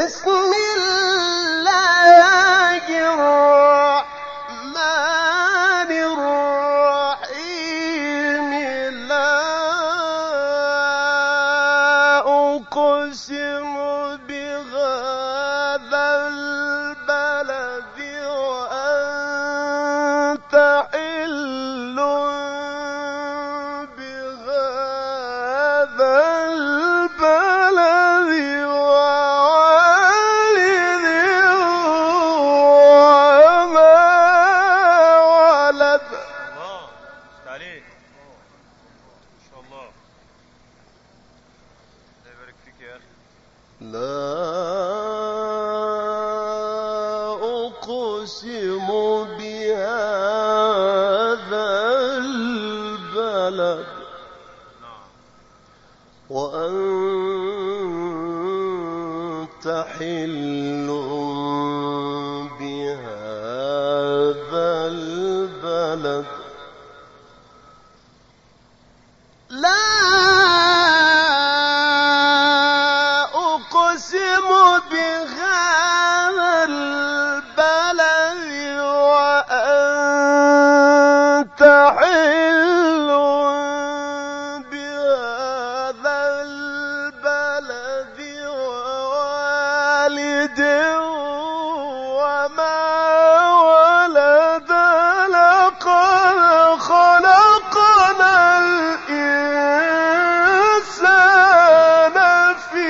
بسم الله الرحمن الرحيم لا أقسم بهذا البلد وأنت حل بهذا البلد ووالد وما ولد. الله عليك ما شاء الله. الله يبارك فيك يا أخي. لا أقسم بهذا البلد وأنت حل بهذا البلد. لا أقسم بهذا البلد وأنت حل بهذا البلد ووالد وما ولد. لقد خلقنا الإنسان في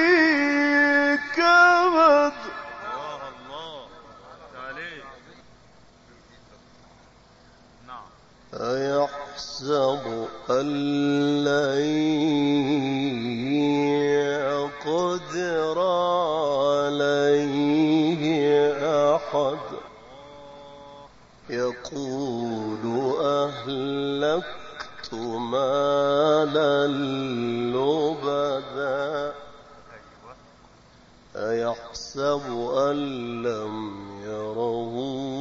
كبد. الله عليك. نعم. أيحسب أن لن يقدر عليه أحد يقول أهلكت مالا لبدا. أيحسب أن لم يره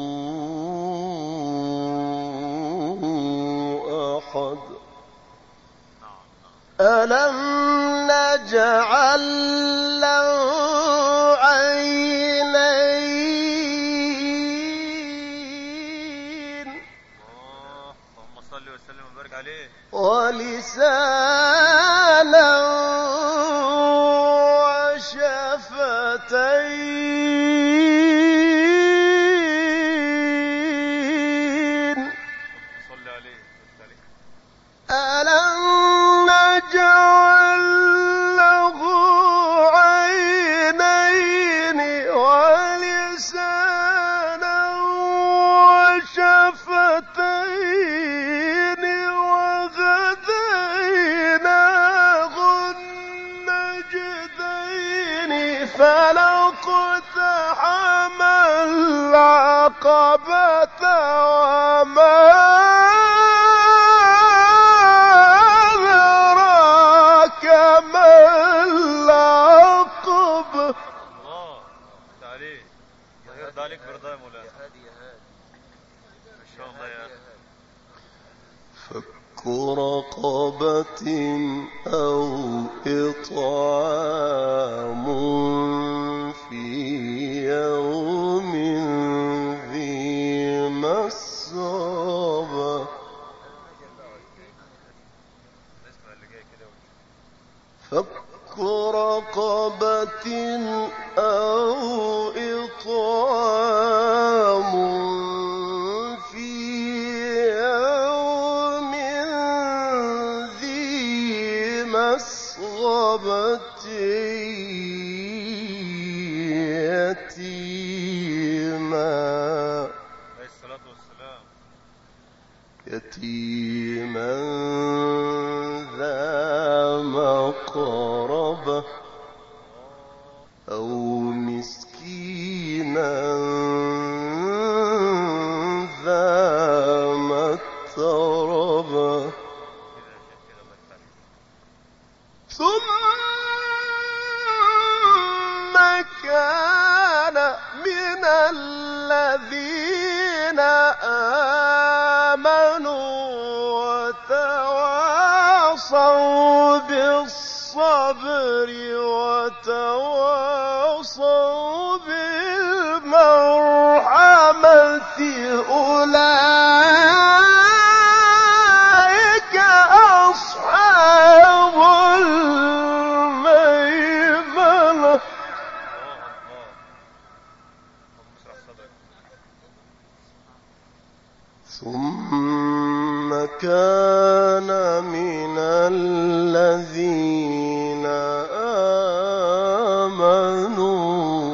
أحد ألم نجعل له عينين اللهم صل وسلم وبارك عليه. ولسانا وشفتين صل عليه. ألم نجعل له عينين ولسانا وشفتين وهديناه النجدين فلاقتحم العقبة وما أدراك ما العقبة. الله عليك. الله يرضى عليك برضا يا مولانا. ما شاء الله يا أخي. فك رقبة أو إطعام في يوم ذي مسغبة. فك رقبة أو إطعام في يوم ذي مسغبة يتيما عليه الصلاة والسلام. يتيما ذا مقربة أو مسكينا ذا متربة. ثم كان من الذين آمنوا وتواصوا بالصبر وتواصوا أولئك أصحاب الميمنة ثم كان من الذين آمنوا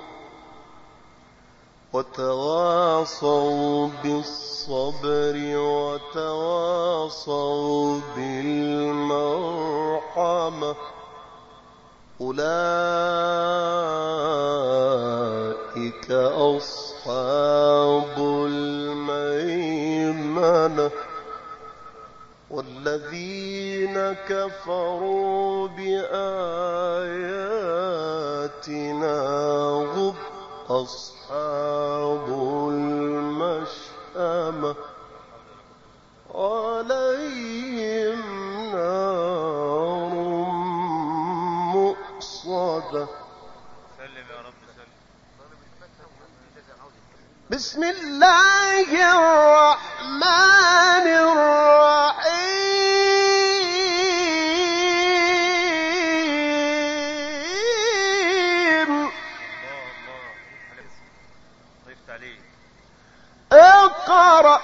وتواصوا بالصبر وتواصوا بالمرحمة أولئك أصحاب الميمنة والذين كفروا بآياتنا هم أصحاب المشأمة عليهم نار مؤصدة. سلم يا رب سلم. بسم الله الرحمن الرحيم. ضيفت عليه. اقرأ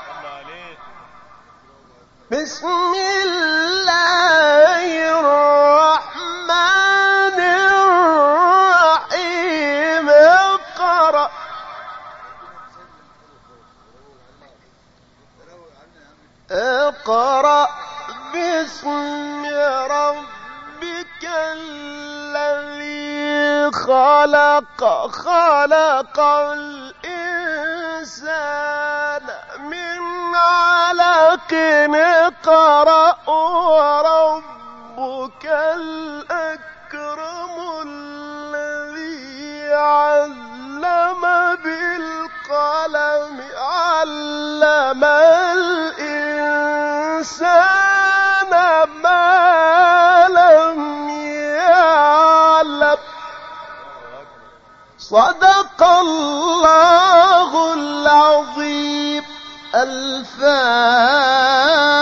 بسم الله الرحمن الرحيم. اقرأ اقرأ باسم ربك الذي خلق خلق الإنسان من علق. اقرأ وربك الأكرم الذي علم بالقلم علم الإنسان ما لم يعلم. صدق الله العظيم. الفاتحة.